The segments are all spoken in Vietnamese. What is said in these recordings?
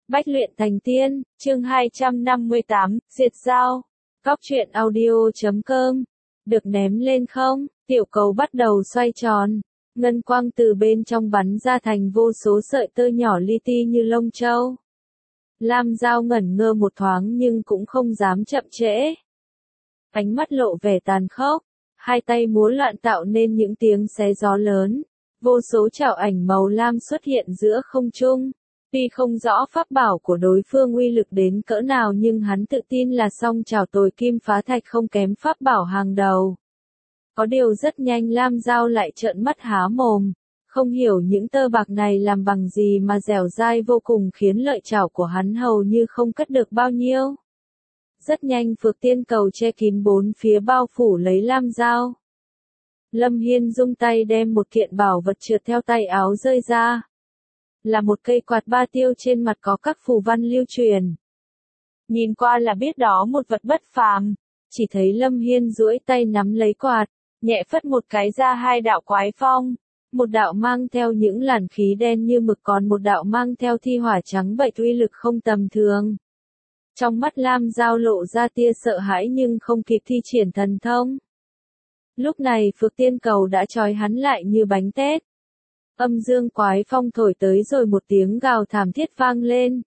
Bách luyện thành tiên, chương 258, diệt giao. Cóc truyện audio.com. Được ném lên không, tiểu cầu bắt đầu xoay tròn. Ngân quang từ bên trong bắn ra thành vô số sợi tơ nhỏ li ti như lông trâu. Lam Giao ngẩn ngơ một thoáng nhưng cũng không dám chậm trễ. Ánh mắt lộ vẻ tàn khốc, hai tay múa loạn tạo nên những tiếng xé gió lớn. Vô số chảo ảnh màu lam xuất hiện giữa không trung. Tuy không rõ pháp bảo của đối phương uy lực đến cỡ nào nhưng hắn tự tin là song chảo tồi kim phá thạch không kém pháp bảo hàng đầu. Có điều rất nhanh Lam Giao lại trợn mắt há mồm, không hiểu những tơ bạc này làm bằng gì mà dẻo dai vô cùng khiến lợi chảo của hắn hầu như không cất được bao nhiêu. Rất nhanh Phược Tiên Cầu che kín bốn phía bao phủ lấy Lam Giao. Lâm Hiên rung tay đem một kiện bảo vật trượt theo tay áo rơi ra. Là một cây quạt ba tiêu trên mặt có các phù văn lưu truyền. Nhìn qua là biết đó một vật bất phàm, chỉ thấy Lâm Hiên duỗi tay nắm lấy quạt, nhẹ phất một cái ra hai đạo quái phong, một đạo mang theo những làn khí đen như mực còn một đạo mang theo thi hỏa trắng bạch uy lực không tầm thường. Trong mắt Lam Giao lộ ra tia sợ hãi nhưng không kịp thi triển thần thông. Lúc này Phược Tiên Cầu đã trói hắn lại như bánh tét. Âm dương quái phong thổi tới rồi một tiếng gào thảm thiết vang lên.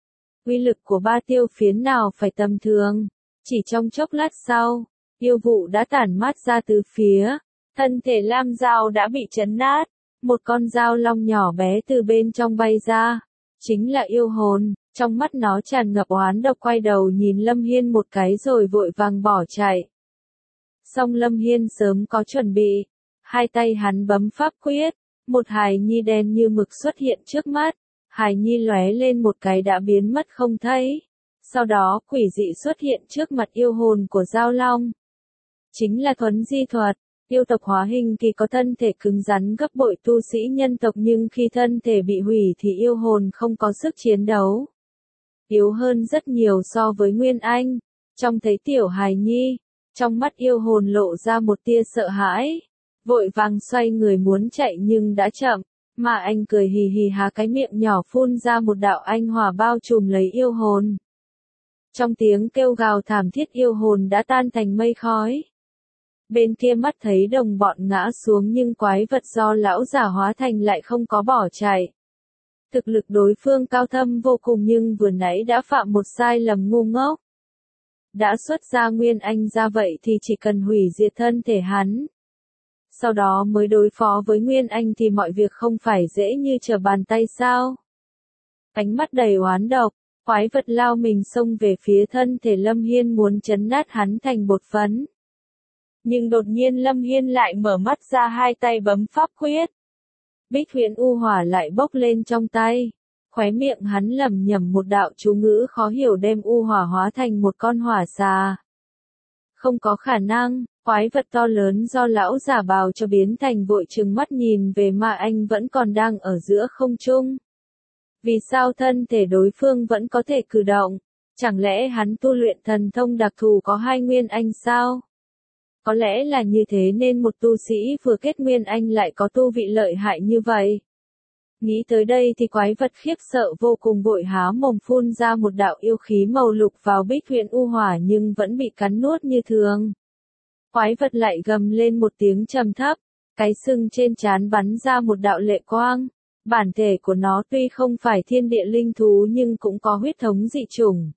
Uy lực của ba tiêu phiến nào phải tầm thường. Chỉ trong chốc lát sau, yêu vụ đã tản mát ra từ phía. Thân thể Lam Giao đã bị chấn nát. Một con dao long nhỏ bé từ bên trong bay ra. Chính là yêu hồn. Trong mắt nó tràn ngập oán độc quay đầu nhìn Lâm Hiên một cái rồi vội vàng bỏ chạy. Song Lâm Hiên sớm có chuẩn bị. Hai tay hắn bấm pháp quyết. Một hài nhi đen như mực xuất hiện trước mắt, hài nhi lóe lên một cái đã biến mất không thấy. Sau đó quỷ dị xuất hiện trước mặt yêu hồn của Giao Long. Chính là thuấn di thuật, yêu tộc hóa hình thì có thân thể cứng rắn gấp bội tu sĩ nhân tộc nhưng khi thân thể bị hủy thì yêu hồn không có sức chiến đấu. Yếu hơn rất nhiều so với Nguyên Anh, trông thấy tiểu hài nhi, trong mắt yêu hồn lộ ra một tia sợ hãi. Vội vàng xoay người muốn chạy nhưng đã chậm, mà anh cười hì hì há cái miệng nhỏ phun ra một đạo anh hỏa bao trùm lấy yêu hồn. Trong tiếng kêu gào thảm thiết yêu hồn đã tan thành mây khói. Bên kia mắt thấy đồng bọn ngã xuống nhưng quái vật do lão giả hóa thành lại không có bỏ chạy. Thực lực đối phương cao thâm vô cùng nhưng vừa nãy đã phạm một sai lầm ngu ngốc. Đã xuất ra Nguyên Anh ra vậy thì chỉ cần hủy diệt thân thể hắn. Sau đó mới đối phó với Nguyên Anh thì mọi việc không phải dễ như trở bàn tay sao. Ánh mắt đầy oán độc, quái vật lao mình xông về phía thân thể Lâm Hiên muốn chấn nát hắn thành bột phấn. Nhưng đột nhiên Lâm Hiên lại mở mắt ra hai tay bấm pháp quyết. Bích Huyền U Hỏa lại bốc lên trong tay. Khóe miệng hắn lẩm nhẩm một đạo chú ngữ khó hiểu đem U Hỏa hóa thành một con hỏa xà. Không có khả năng. Quái vật to lớn do lão giả bào cho biến thành vội trừng mắt nhìn về mà anh vẫn còn đang ở giữa không trung. Vì sao thân thể đối phương vẫn có thể cử động? Chẳng lẽ hắn tu luyện thần thông đặc thù có hai Nguyên Anh sao? Có lẽ là như thế nên một tu sĩ vừa kết Nguyên Anh lại có tu vị lợi hại như vậy. Nghĩ tới đây thì quái vật khiếp sợ vô cùng vội há mồm phun ra một đạo yêu khí màu lục vào Bích Huyền U Hỏa nhưng vẫn bị cắn nuốt như thường. Quái vật lại gầm lên một tiếng trầm thấp, cái sừng trên trán bắn ra một đạo lệ quang. Bản thể của nó tuy không phải thiên địa linh thú nhưng cũng có huyết thống dị chủng.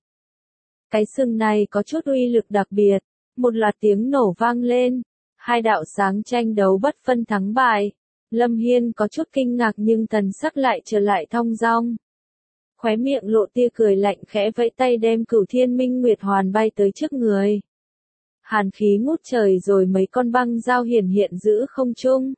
Cái sừng này có chút uy lực đặc biệt, một loạt tiếng nổ vang lên, hai đạo sáng tranh đấu bất phân thắng bại. Lâm Hiên có chút kinh ngạc nhưng thần sắc lại trở lại thong dong. Khóe miệng lộ tia cười lạnh khẽ vẫy tay đem Cửu Thiên Minh Nguyệt Hoàn bay tới trước người. Hàn khí ngút trời rồi mấy con băng dao hiển hiện giữa không trung.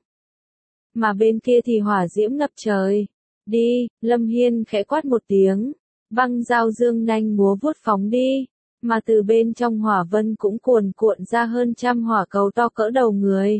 Mà bên kia thì hỏa diễm ngập trời. Đi, Lâm Hiên khẽ quát một tiếng. Băng dao dương nanh múa vuốt phóng đi. Mà từ bên trong hỏa vân cũng cuồn cuộn ra hơn trăm hỏa cầu to cỡ đầu người.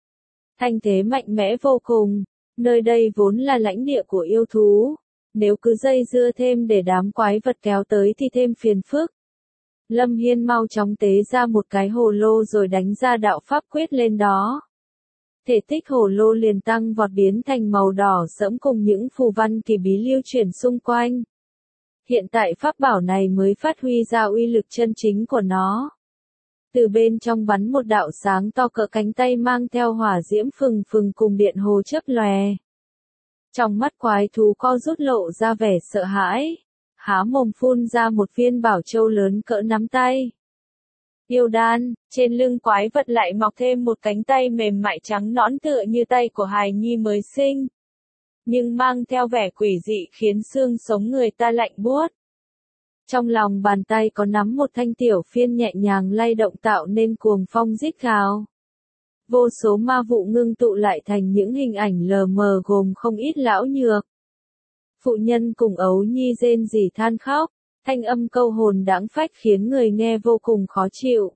Thanh thế mạnh mẽ vô cùng. Nơi đây vốn là lãnh địa của yêu thú. Nếu cứ dây dưa thêm để đám quái vật kéo tới thì thêm phiền phức. Lâm Hiên mau chóng tế ra một cái hồ lô rồi đánh ra đạo pháp quyết lên đó. Thể tích hồ lô liền tăng vọt biến thành màu đỏ sẫm cùng những phù văn kỳ bí lưu chuyển xung quanh. Hiện tại pháp bảo này mới phát huy ra uy lực chân chính của nó. Từ bên trong bắn một đạo sáng to cỡ cánh tay mang theo hỏa diễm phừng phừng cùng điện hồ chớp lòe. Trong mắt quái thú co rút lộ ra vẻ sợ hãi, há mồm phun ra một viên bảo châu lớn cỡ nắm tay. Yêu đan, trên lưng quái vật lại mọc thêm một cánh tay mềm mại trắng nõn tựa như tay của hài nhi mới sinh. Nhưng mang theo vẻ quỷ dị khiến xương sống người ta lạnh buốt. Trong lòng bàn tay có nắm một thanh tiểu phiên nhẹ nhàng lay động tạo nên cuồng phong rít gào. Vô số ma vụ ngưng tụ lại thành những hình ảnh lờ mờ gồm không ít lão nhược. Phụ nhân cùng ấu nhi rên rỉ than khóc, thanh âm câu hồn đáng phách khiến người nghe vô cùng khó chịu.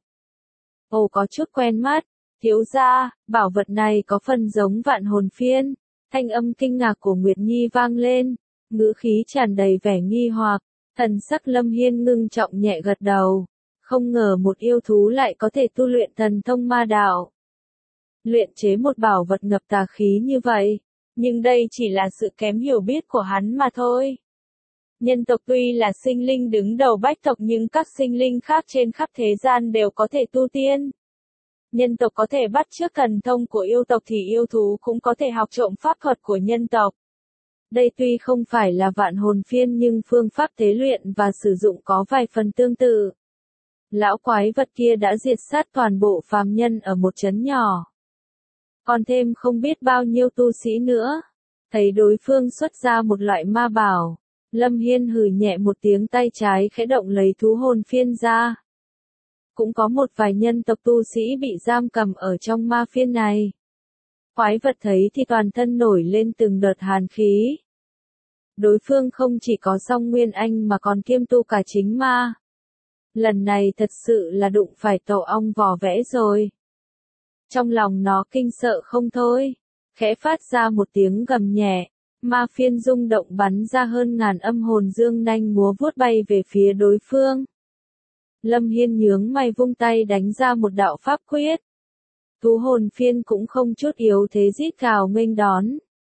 Ồ có chút quen mắt, thiếu gia, bảo vật này có phần giống vạn hồn phiên. Thanh âm kinh ngạc của Nguyệt Nhi vang lên, ngữ khí tràn đầy vẻ nghi hoặc, thần sắc Lâm Hiên ngưng trọng nhẹ gật đầu. Không ngờ một yêu thú lại có thể tu luyện thần thông ma đạo. Luyện chế một bảo vật ngập tà khí như vậy, nhưng đây chỉ là sự kém hiểu biết của hắn mà thôi. Nhân tộc tuy là sinh linh đứng đầu bách tộc nhưng các sinh linh khác trên khắp thế gian đều có thể tu tiên. Nhân tộc có thể bắt chước thần thông của yêu tộc thì yêu thú cũng có thể học trộm pháp thuật của nhân tộc. Đây tuy không phải là vạn hồn phiên nhưng phương pháp tế luyện và sử dụng có vài phần tương tự. Lão quái vật kia đã diệt sát toàn bộ phàm nhân ở một trấn nhỏ. Còn thêm không biết bao nhiêu tu sĩ nữa. Thấy đối phương xuất ra một loại ma bảo, Lâm Hiên hừ nhẹ một tiếng, tay trái khẽ động lấy thú hồn phiên ra. Cũng có một vài nhân tộc tu sĩ bị giam cầm ở trong ma phiên này. Quái vật thấy thì toàn thân nổi lên từng đợt hàn khí. Đối phương không chỉ có song nguyên anh mà còn kiêm tu cả chính ma. Lần này thật sự là đụng phải tổ ong vò vẽ rồi. Trong lòng nó kinh sợ không thôi, khẽ phát ra một tiếng gầm nhẹ, ma phiên rung động bắn ra hơn ngàn âm hồn dương nanh múa vuốt bay về phía đối phương. Lâm Hiên nhướng mày vung tay đánh ra một đạo pháp quyết. Thú hồn phiên cũng không chút yếu thế rít gào nghênh đón.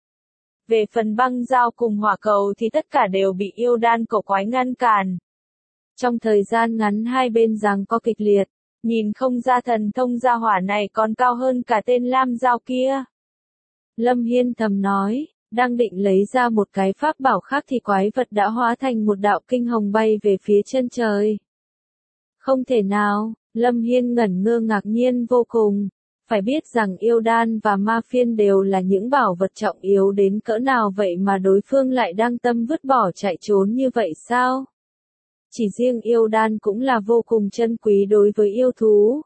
Về phần băng dao cùng hỏa cầu thì tất cả đều bị yêu đan cổ quái ngăn cản. Trong thời gian ngắn hai bên giằng co kịch liệt, nhìn không ra thần thông gia hỏa này còn cao hơn cả tên lam dao kia. Lâm Hiên thầm nói, đang định lấy ra một cái pháp bảo khác thì quái vật đã hóa thành một đạo kinh hồng bay về phía chân trời. Không thể nào, Lâm Hiên ngẩn ngơ ngạc nhiên vô cùng. Phải biết rằng yêu đan và ma phiên đều là những bảo vật trọng yếu đến cỡ nào vậy mà đối phương lại đang tâm vứt bỏ chạy trốn như vậy sao? Chỉ riêng yêu đan cũng là vô cùng chân quý đối với yêu thú.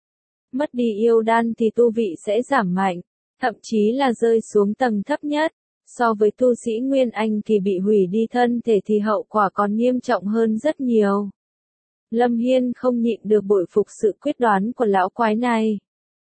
Mất đi yêu đan thì tu vị sẽ giảm mạnh, thậm chí là rơi xuống tầng thấp nhất. So với tu sĩ Nguyên Anh thì bị hủy đi thân thể thì hậu quả còn nghiêm trọng hơn rất nhiều. Lâm Hiên không nhịn được bội phục sự quyết đoán của lão quái này.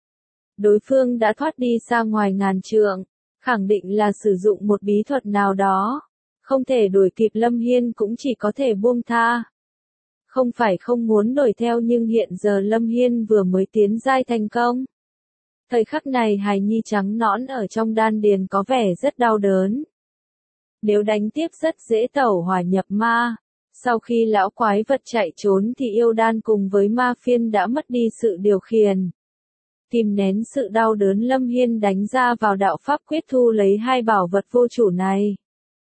Đối phương đã thoát đi xa ngoài ngàn trượng, khẳng định là sử dụng một bí thuật nào đó. Không thể đuổi kịp Lâm Hiên cũng chỉ có thể buông tha. Không phải không muốn đuổi theo nhưng hiện giờ Lâm Hiên vừa mới tiến giai thành công. Thời khắc này hài nhi trắng nõn ở trong đan điền có vẻ rất đau đớn. Nếu đánh tiếp rất dễ tẩu hỏa nhập ma. Sau khi lão quái vật chạy trốn thì yêu đan cùng với ma phiên đã mất đi sự điều khiển. Kìm nén sự đau đớn Lâm Hiên đánh ra vào đạo pháp quyết thu lấy hai bảo vật vô chủ này.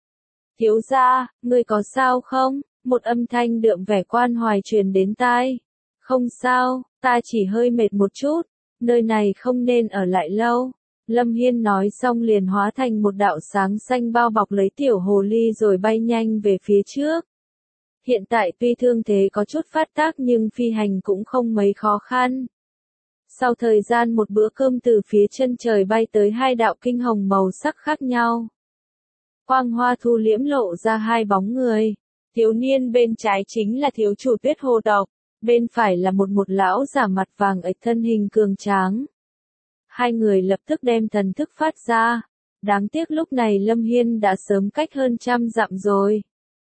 Thiếu gia, ngươi có sao không? Một âm thanh đượm vẻ quan hoài truyền đến tai. Không sao, ta chỉ hơi mệt một chút, nơi này không nên ở lại lâu. Lâm Hiên nói xong liền hóa thành một đạo sáng xanh bao bọc lấy tiểu hồ ly rồi bay nhanh về phía trước. Hiện tại tuy thương thế có chút phát tác nhưng phi hành cũng không mấy khó khăn. Sau thời gian một bữa cơm từ phía chân trời bay tới hai đạo kinh hồng màu sắc khác nhau. Quang hoa thu liễm lộ ra hai bóng người. Thiếu niên bên trái chính là thiếu chủ Tuyết Hồ tộc, bên phải là một lão giả mặt vàng ếch thân hình cường tráng. Hai người lập tức đem thần thức phát ra. Đáng tiếc lúc này Lâm Hiên đã sớm cách hơn 100 dặm rồi.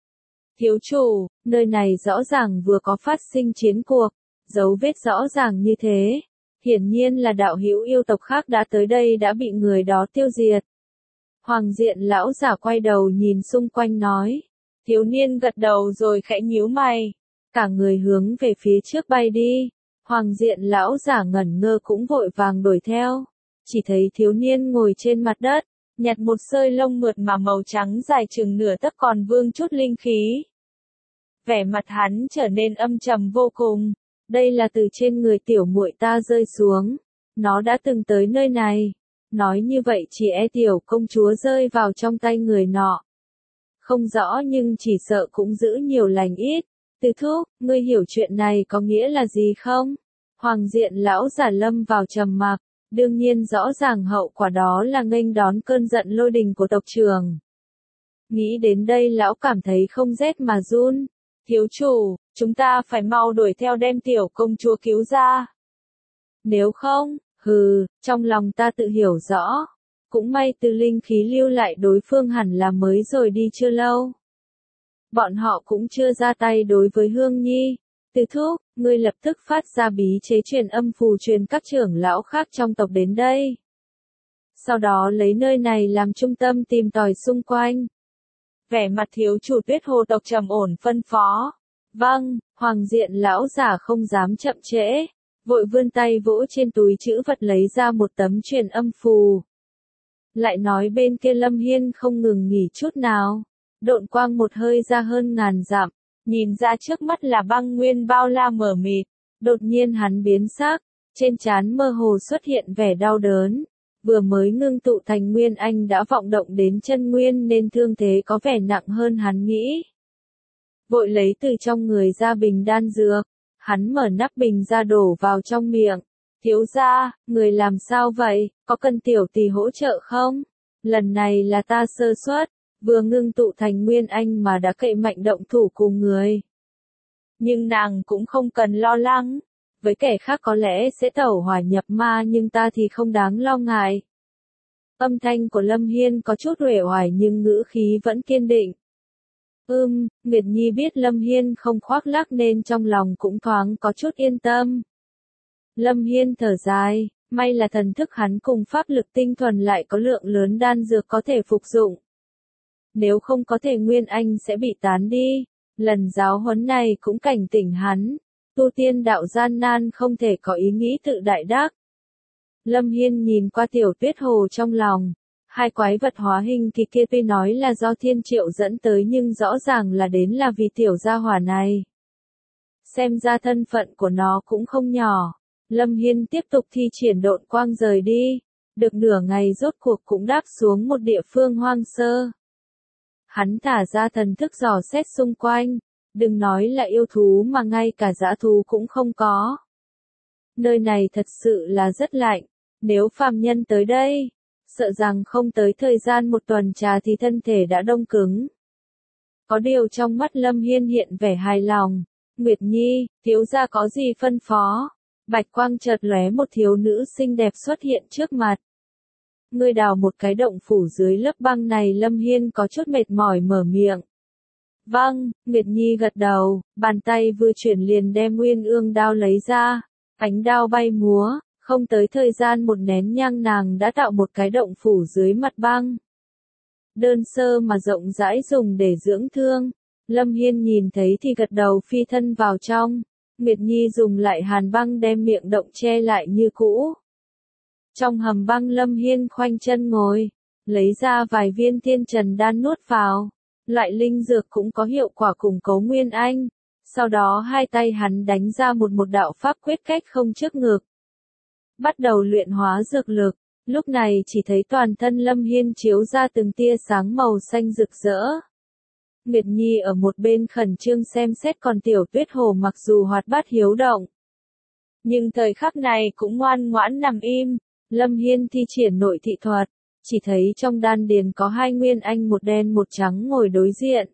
Thiếu chủ, nơi này rõ ràng vừa có phát sinh chiến cuộc, dấu vết rõ ràng như thế. Hiển nhiên là đạo hữu yêu tộc khác đã tới đây đã bị người đó tiêu diệt. Hoàng diện lão giả quay đầu nhìn xung quanh nói. Thiếu niên gật đầu rồi khẽ nhíu mày. Cả người hướng về phía trước bay đi. Hoàng diện lão giả ngẩn ngơ cũng vội vàng đuổi theo. Chỉ thấy thiếu niên ngồi trên mặt đất, nhặt một sợi lông mượt mà màu trắng dài chừng nửa tấc còn vương chút linh khí. Vẻ mặt hắn trở nên âm trầm vô cùng. Đây là từ trên người tiểu muội ta rơi xuống. Nó đã từng tới nơi này. Nói như vậy chỉ e tiểu công chúa rơi vào trong tay người nọ. Không rõ nhưng chỉ sợ cũng giữ nhiều lành ít. Từ thúc, ngươi hiểu chuyện này có nghĩa là gì không? Hoàng diện lão giả lâm vào trầm mặc. Đương nhiên rõ ràng hậu quả đó là nghênh đón cơn giận lôi đình của tộc trưởng. Nghĩ đến đây lão cảm thấy không rét mà run. Thiếu chủ, chúng ta phải mau đuổi theo đem tiểu công chúa cứu ra. Nếu không, trong lòng ta tự hiểu rõ. Cũng may từ linh khí lưu lại đối phương hẳn là mới rồi đi chưa lâu. Bọn họ cũng chưa ra tay đối với Hương Nhi. Từ thúc, ngươi lập tức phát ra bí chế truyền âm phù truyền các trưởng lão khác trong tộc đến đây. Sau đó lấy nơi này làm trung tâm tìm tòi xung quanh. Vẻ mặt thiếu chủ Tuyết Hồ tộc trầm ổn phân phó. Vâng, hoàng diện lão giả không dám chậm trễ. Vội vươn tay vỗ trên túi chữ vật lấy ra một tấm truyền âm phù. Lại nói bên kia Lâm Hiên không ngừng nghỉ chút nào. Độn quang một hơi ra hơn ngàn dặm. Nhìn ra trước mắt là băng nguyên bao la mờ mịt. Đột nhiên hắn biến sắc. Trên trán mơ hồ xuất hiện vẻ đau đớn. Vừa mới ngưng tụ thành nguyên anh đã vọng động đến chân nguyên nên thương thế có vẻ nặng hơn hắn nghĩ. Vội lấy từ trong người ra bình đan dược. Hắn mở nắp bình ra đổ vào trong miệng. Thiếu gia, người làm sao vậy, có cần tiểu tỷ hỗ trợ không? Lần này là ta sơ suất, vừa ngưng tụ thành nguyên anh mà đã cậy mạnh động thủ cùng người. Nhưng nàng cũng không cần lo lắng. Với kẻ khác có lẽ sẽ tẩu hỏa nhập ma nhưng ta thì không đáng lo ngại. Âm thanh của Lâm Hiên có chút uể oải nhưng ngữ khí vẫn kiên định. Nguyệt Nhi biết Lâm Hiên không khoác lác nên trong lòng cũng thoáng có chút yên tâm. Lâm Hiên thở dài, may là thần thức hắn cùng pháp lực tinh thuần lại có lượng lớn đan dược có thể phục dụng. Nếu không có thể Nguyên Anh sẽ bị tán đi. Lần giáo huấn này cũng cảnh tỉnh hắn. Tu tiên đạo gian nan không thể có ý nghĩ tự đại đắc. Lâm Hiên nhìn qua tiểu Tuyết Hồ trong lòng. Hai quái vật hóa hình kỳ kia tuy nói là do thiên triệu dẫn tới nhưng rõ ràng là đến là vì tiểu gia hỏa này. Xem ra thân phận của nó cũng không nhỏ. Lâm Hiên tiếp tục thi triển độn quang rời đi. Được nửa ngày rốt cuộc cũng đáp xuống một địa phương hoang sơ. Hắn thả ra thần thức dò xét xung quanh. Đừng nói là yêu thú mà ngay cả dã thú cũng không có. Nơi này thật sự là rất lạnh. Nếu phàm nhân tới đây, sợ rằng không tới thời gian một tuần trà thì thân thể đã đông cứng. Có điều trong mắt Lâm Hiên hiện vẻ hài lòng. Nguyệt Nhi, thiếu gia có gì phân phó? Bạch quang chợt lóe một thiếu nữ xinh đẹp xuất hiện trước mặt. Ngươi đào một cái động phủ dưới lớp băng này. Lâm Hiên có chút mệt mỏi mở miệng. Vâng, Nguyệt Nhi gật đầu, bàn tay vừa chuyển liền đem Nguyên Ương đao lấy ra. Ánh đao bay múa, không tới thời gian một nén nhang nàng đã tạo một cái động phủ dưới mặt băng. Đơn sơ mà rộng rãi dùng để dưỡng thương. Lâm Hiên nhìn thấy thì gật đầu phi thân vào trong. Nguyệt Nhi dùng lại hàn băng đem miệng động che lại như cũ. Trong hầm băng Lâm Hiên khoanh chân ngồi, lấy ra vài viên thiên trần đan nuốt vào. Loại linh dược cũng có hiệu quả củng cố Nguyên Anh. Sau đó hai tay hắn đánh ra một đạo pháp quyết cách không trước ngực. Bắt đầu luyện hóa dược lực. Lúc này chỉ thấy toàn thân Lâm Hiên chiếu ra từng tia sáng màu xanh rực rỡ. Nguyệt Nhi ở một bên khẩn trương xem xét còn tiểu Tuyết Hồ mặc dù hoạt bát hiếu động. Nhưng thời khắc này cũng ngoan ngoãn nằm im. Lâm Hiên thi triển nội thị thuật. Chỉ thấy trong đan điền có hai nguyên anh một đen một trắng ngồi đối diện.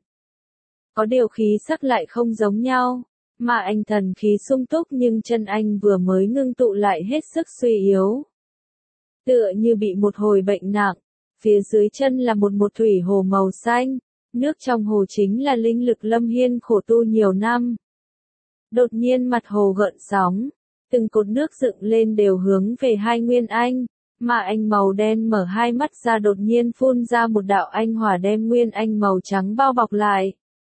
Có điều khí sắc lại không giống nhau. Mà anh thần khí sung túc nhưng chân anh vừa mới ngưng tụ lại hết sức suy yếu. Tựa như bị một hồi bệnh nặng. Phía dưới chân là một thủy hồ màu xanh. Nước trong hồ chính là linh lực Lâm Hiên khổ tu nhiều năm. Đột nhiên mặt hồ gợn sóng. Từng cột nước dựng lên đều hướng về hai nguyên anh. Mà anh màu đen mở hai mắt ra đột nhiên phun ra một đạo anh hỏa đem nguyên anh màu trắng bao bọc lại.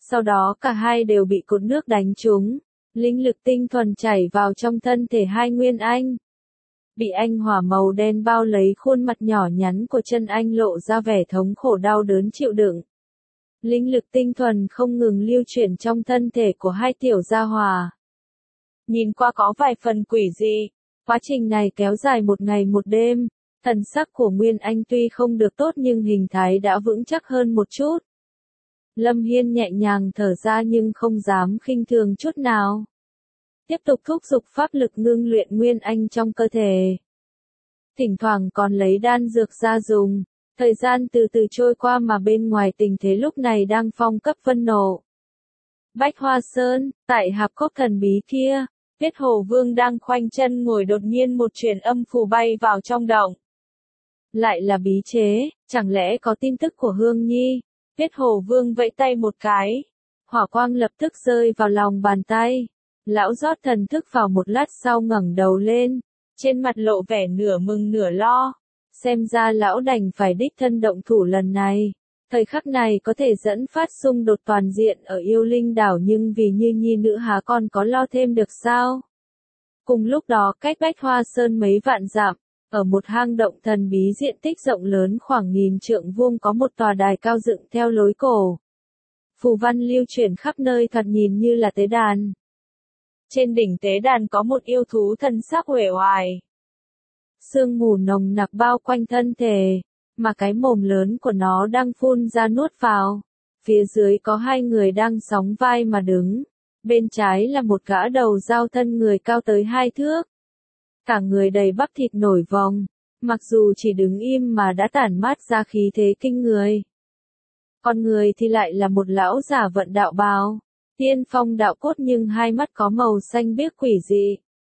Sau đó cả hai đều bị cột nước đánh trúng, linh lực tinh thuần chảy vào trong thân thể hai Nguyên Anh. Bị anh hỏa màu đen bao lấy khuôn mặt nhỏ nhắn của chân anh lộ ra vẻ thống khổ đau đớn chịu đựng. Linh lực tinh thuần không ngừng lưu chuyển trong thân thể của hai tiểu gia hỏa. Nhìn qua có vài phần quỷ dị, quá trình này kéo dài một ngày một đêm, thần sắc của Nguyên Anh tuy không được tốt nhưng hình thái đã vững chắc hơn một chút. Lâm Hiên nhẹ nhàng thở ra nhưng không dám khinh thường chút nào. Tiếp tục thúc giục pháp lực ngưng luyện Nguyên Anh trong cơ thể. Thỉnh thoảng còn lấy đan dược ra dùng, thời gian từ từ trôi qua mà bên ngoài tình thế lúc này đang phong cấp phân nộ. Bách Hoa Sơn, tại hạp cốc thần bí kia, Tuyết Hồ Vương đang khoanh chân ngồi đột nhiên một truyền âm phù bay vào trong động. Lại là bí chế, chẳng lẽ có tin tức của Hương Nhi? Tuyết Hồ Vương vẫy tay một cái, hỏa quang lập tức rơi vào lòng bàn tay. Lão rót thần thức vào một lát sau ngẩng đầu lên, trên mặt lộ vẻ nửa mừng nửa lo. Xem ra lão đành phải đích thân động thủ lần này. Thời khắc này có thể dẫn phát xung đột toàn diện ở yêu linh đảo nhưng vì Như Nhi nữ há còn có lo thêm được sao? Cùng lúc đó cách Bách Hoa Sơn mấy vạn dặm, ở một hang động thần bí diện tích rộng lớn khoảng 1000 trượng vuông có một tòa đài cao dựng theo lối cổ. Phù văn lưu chuyển khắp nơi thoạt nhìn như là tế đàn. Trên đỉnh tế đàn có một yêu thú thân xác uể oải. Sương mù nồng nặc bao quanh thân thể, mà cái mồm lớn của nó đang phun ra nuốt vào. Phía dưới có hai người đang sóng vai mà đứng. Bên trái là một gã đầu dao thân người cao tới 2 thước. Cả người đầy bắp thịt nổi vòng, mặc dù chỉ đứng im mà đã tản mát ra khí thế kinh người. Còn người thì lại là một lão giả vận đạo bào, tiên phong đạo cốt nhưng hai mắt có màu xanh biếc quỷ dị.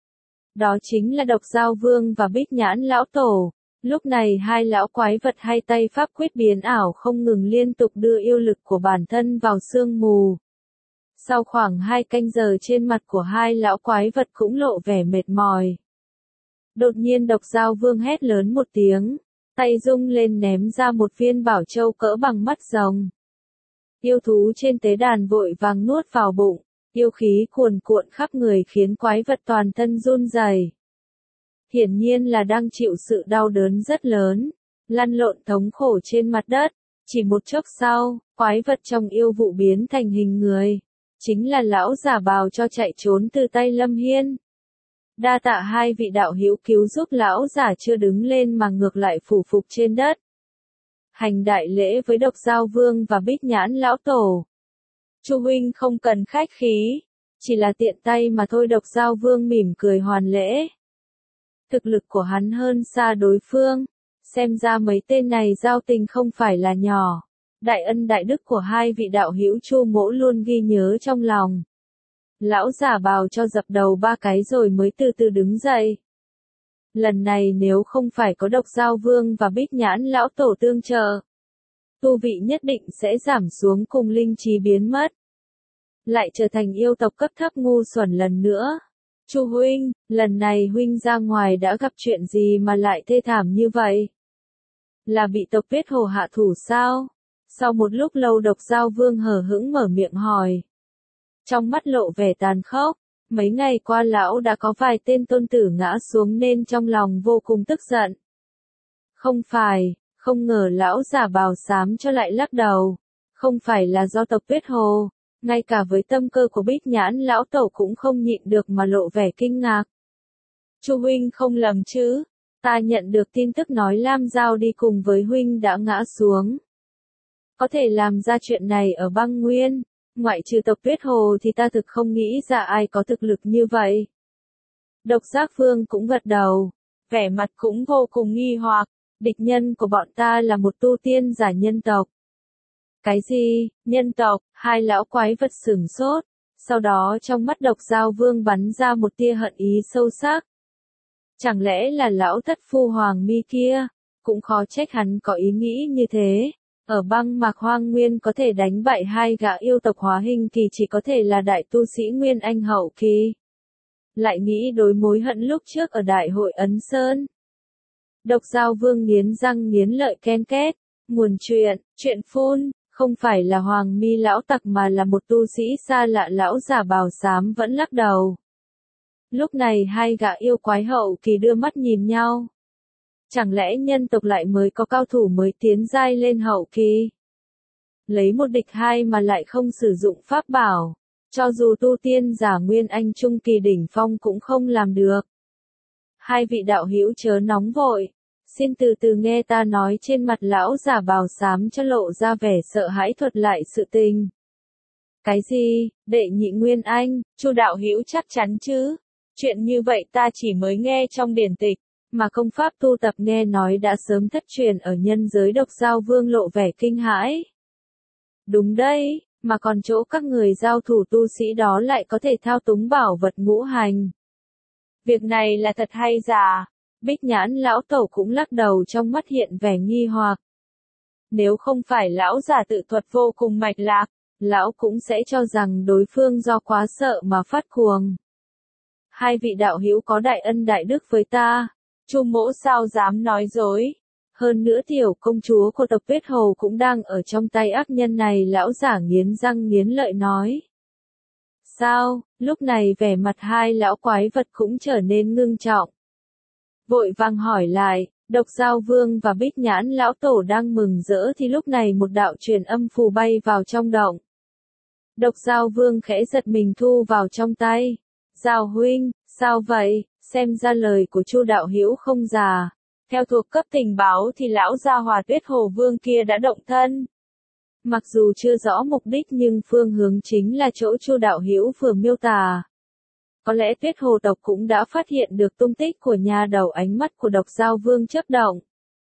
Đó chính là Độc Giao Vương và Bích Nhãn Lão Tổ. Lúc này hai lão quái vật hai tay pháp quyết biến ảo không ngừng liên tục đưa yêu lực của bản thân vào sương mù. Sau khoảng 2 canh giờ trên mặt của hai lão quái vật cũng lộ vẻ mệt mỏi. Đột nhiên Độc Giao Vương hét lớn một tiếng, tay rung lên ném ra một viên bảo châu cỡ bằng mắt rồng. Yêu thú trên tế đàn vội vàng nuốt vào bụng, yêu khí cuồn cuộn khắp người khiến quái vật toàn thân run rẩy. Hiển nhiên là đang chịu sự đau đớn rất lớn, lăn lộn thống khổ trên mặt đất. Chỉ một chốc sau, quái vật trong yêu vụ biến thành hình người, chính là lão giả bào cho chạy trốn từ tay Lâm Hiên. Đa tạ hai vị đạo hữu cứu giúp lão giả chưa đứng lên mà ngược lại phủ phục trên đất. Hành đại lễ với Độc Giao Vương và Bích Nhãn Lão Tổ. Chu huynh không cần khách khí, chỉ là tiện tay mà thôi. Độc Giao Vương mỉm cười hoàn lễ. Thực lực của hắn hơn xa đối phương, xem ra mấy tên này giao tình không phải là nhỏ. Đại ân đại đức của hai vị đạo hữu Chu mỗ luôn ghi nhớ trong lòng. Lão giả bào cho dập đầu 3 cái rồi mới từ từ đứng dậy. Lần này nếu không phải có Độc Giao Vương và Bích Nhãn Lão Tổ tương trợ, tu vị nhất định sẽ giảm xuống cùng linh trí biến mất. Lại trở thành yêu tộc cấp thấp ngu xuẩn lần nữa. Chu huynh, lần này huynh ra ngoài đã gặp chuyện gì mà lại thê thảm như vậy? Là bị tộc Tuyết Hồ hạ thủ sao? Sau một lúc lâu Độc Giao Vương hờ hững mở miệng hỏi. Trong mắt lộ vẻ tàn khốc, mấy ngày qua lão đã có vài tên tôn tử ngã xuống nên trong lòng vô cùng tức giận. Không phải, không ngờ lão giả bào xám cho lại lắc đầu. Không phải là do tộc Tuyết Hồ, ngay cả với tâm cơ của Bích Nhãn Lão Tổ cũng không nhịn được mà lộ vẻ kinh ngạc. Chu huynh không lầm chứ, ta nhận được tin tức nói Lam Giao đi cùng với huynh đã ngã xuống. Có thể làm ra chuyện này ở băng nguyên, ngoại trừ tộc Tuyết Hồ thì ta thực không nghĩ ra ai có thực lực như vậy. Độc Giác Vương cũng gật đầu, vẻ mặt cũng vô cùng nghi hoặc, địch nhân của bọn ta là một tu tiên giả nhân tộc. Cái gì, nhân tộc? Hai lão quái vật sửng sốt, sau đó trong mắt Độc Giao Vương bắn ra một tia hận ý sâu sắc. Chẳng lẽ là lão thất phu Hoàng Mi kia? Cũng khó trách hắn có ý nghĩ như thế. Ở băng mạc hoang nguyên có thể đánh bại hai gã yêu tộc hóa hình thì chỉ có thể là đại tu sĩ Nguyên Anh hậu kỳ. Lại nghĩ đối mối hận lúc trước ở đại hội Ấn Sơn. Độc Giao Vương nghiến răng nghiến lợi ken két. Nguồn chuyện phun. Không phải là Hoàng Mi lão tặc mà là một tu sĩ xa lạ. Lão giả bào xám vẫn lắc đầu. Lúc này hai gã yêu quái hậu kỳ đưa mắt nhìn nhau. Chẳng lẽ nhân tộc lại mới có cao thủ mới tiến giai lên hậu kỳ? Lấy một địch hai mà lại không sử dụng pháp bảo. Cho dù tu tiên giả Nguyên Anh trung kỳ đỉnh phong cũng không làm được. Hai vị đạo hữu chớ nóng vội. Xin từ từ nghe ta nói. Trên mặt lão giả bào xám cho lộ ra vẻ sợ hãi thuật lại sự tình. Cái gì, đệ nhị Nguyên Anh, Chu đạo hữu chắc chắn chứ? Chuyện như vậy ta chỉ mới nghe trong điển tịch, mà công pháp tu tập nghe nói đã sớm thất truyền ở nhân giới. Độc Giao Vương lộ vẻ kinh hãi. Đúng đây, mà còn chỗ các người giao thủ tu sĩ đó lại có thể thao túng bảo vật ngũ hành. Việc này là thật hay giả? Bích Nhãn lão tổ cũng lắc đầu, trong mắt hiện vẻ nghi hoặc. Nếu không phải lão giả tự thuật vô cùng mạch lạc, lão cũng sẽ cho rằng đối phương do quá sợ mà phát cuồng. Hai vị đạo hữu có đại ân đại đức với ta, Chu mỗ sao dám nói dối. Hơn nữa tiểu công chúa của tộc Tuyết Hồ cũng đang ở trong tay ác nhân này. Lão giả nghiến răng nghiến lợi nói. Sao? Lúc này vẻ mặt hai lão quái vật cũng trở nên ngưng trọng. Vội vàng hỏi lại. Độc Giao Vương và Bích Nhãn lão tổ đang mừng rỡ thì lúc này một đạo truyền âm phù bay vào trong động. Độc Giao Vương khẽ giật mình thu vào trong tay. Giao huynh, sao vậy? Xem ra lời của Chu đạo hữu không giả. Theo thuộc cấp tình báo thì lão gia hỏa Tuyết Hồ Vương kia đã động thân. Mặc dù chưa rõ mục đích nhưng phương hướng chính là chỗ Chu đạo hữu vừa miêu tả. Có lẽ Tuyết Hồ tộc cũng đã phát hiện được tung tích của nhà đầu. Ánh mắt của Độc Giao Vương chớp động.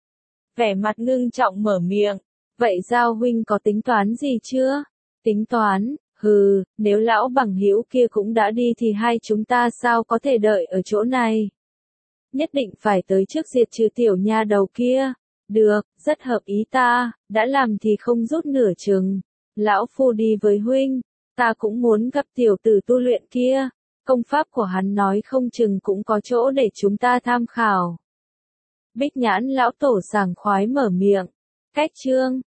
Vẻ mặt ngưng trọng mở miệng. Vậy Giao huynh có tính toán gì chưa? Tính toán? Hừ, nếu lão bằng hữu kia cũng đã đi thì hai chúng ta sao có thể đợi ở chỗ này? Nhất định phải tới trước diệt trừ tiểu nha đầu kia. Được, rất hợp ý ta, đã làm thì không rút nửa chừng. Lão phu đi với huynh, ta cũng muốn gặp tiểu tử tu luyện kia. Công pháp của hắn nói không chừng cũng có chỗ để chúng ta tham khảo. Bích Nhãn lão tổ sảng khoái mở miệng. Cách chương